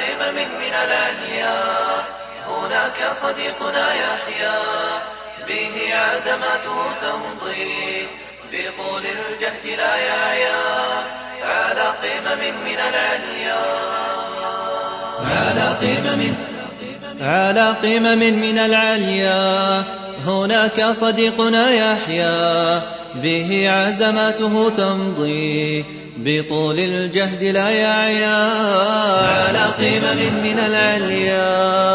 قمم من العليا هناك صديقنا يحيا به عزماته تمضي بطول الجهد لا يعيا على قمم من العليا على قمم من العليا هناك صديقنا يحيا به عزماته تمضي بطول الجهد لا يعيا على قمم من العليا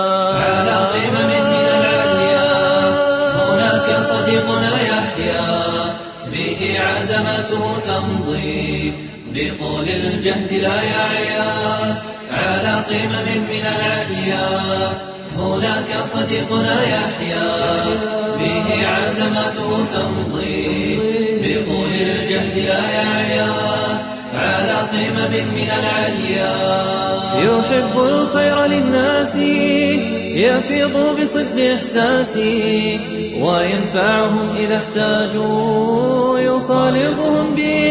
هناك صديقنا يحيا به عزماته تمضي بطول الجهد لا يعيا على قمم من العليا هناك صديقنا يحيا به عزماته تمضي بطول الجهد لا يعيا على قمم من العليا يحب الخير للناس يفيض بصدق إحساسي وينفعهم إذا احتاجوا يخالطهم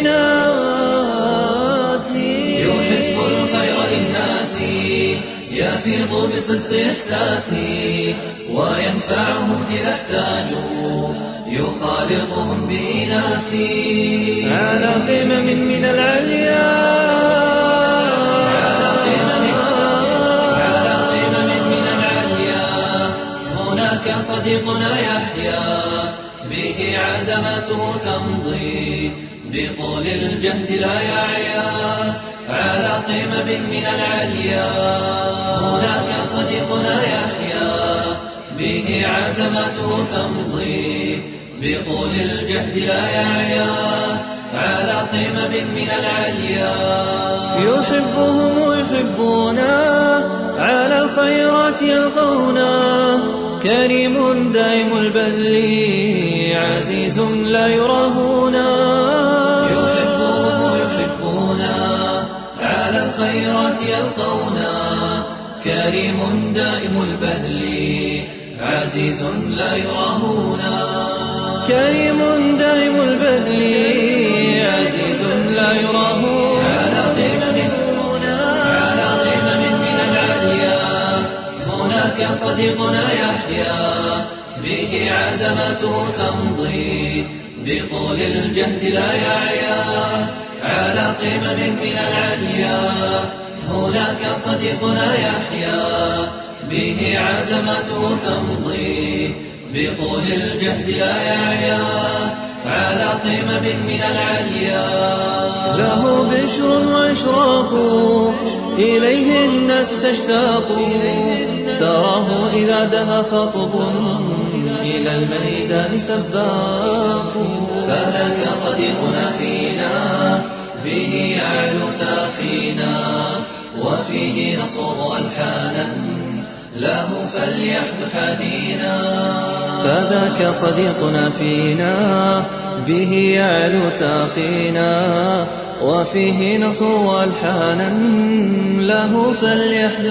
بناسي يحب الخير للناس يفيض بصدق إحساسي وينفعهم إذا احتاجوا يخالطهم بناسي على قمم من العليا هناك صديقنا يحيا به عزماته تمضي بطول الجهد لا يعيا على قمم من العليا هناك صديقنا يحيا به عزماته تمضي بطول الجهد لا يعيا على قمم من العليا يحبهم ويحبونا على الخيرات يلقونا كريم دائم البذل عزيز لا يراهونا يحبهم ويحبونا على الخيرات يلقونا كريم دائم البذل عزيز لا يراهونا كريم دائم البذل عزيز لا يراهونا على قمم من العليا هناك صديقنا يحيا به عزماته تمضي بطول الجهد لا يعيا على قمم من العليا هناك صديقنا يحيا به عزماته تمضي بطول الجهد لا يعيا على قمم من العليا له بشر وإشراق إليه الناس تشتاق تراه إذا دها خطب إلى الميدان سباق فذاك صديقنا فينا به يعلو تافينا وفيه نصوغ ألحانا له فليحد حدينا فذاك صديقنا فينا به يعلو تاخينا وفيه نصوغ ألحانا له فليحد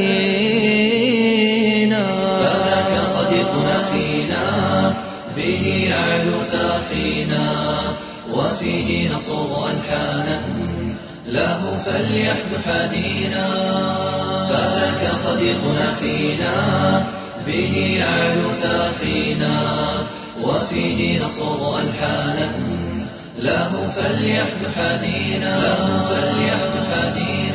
حدينا فذاك صديقنا فينا به يعلو تاخينا وفيه نصوغ ألحانا له فليحد حدينا فذاك صديقنا فينا به يعلو تاخينا وفيه نصوغ ألحانا له فليحد حدينا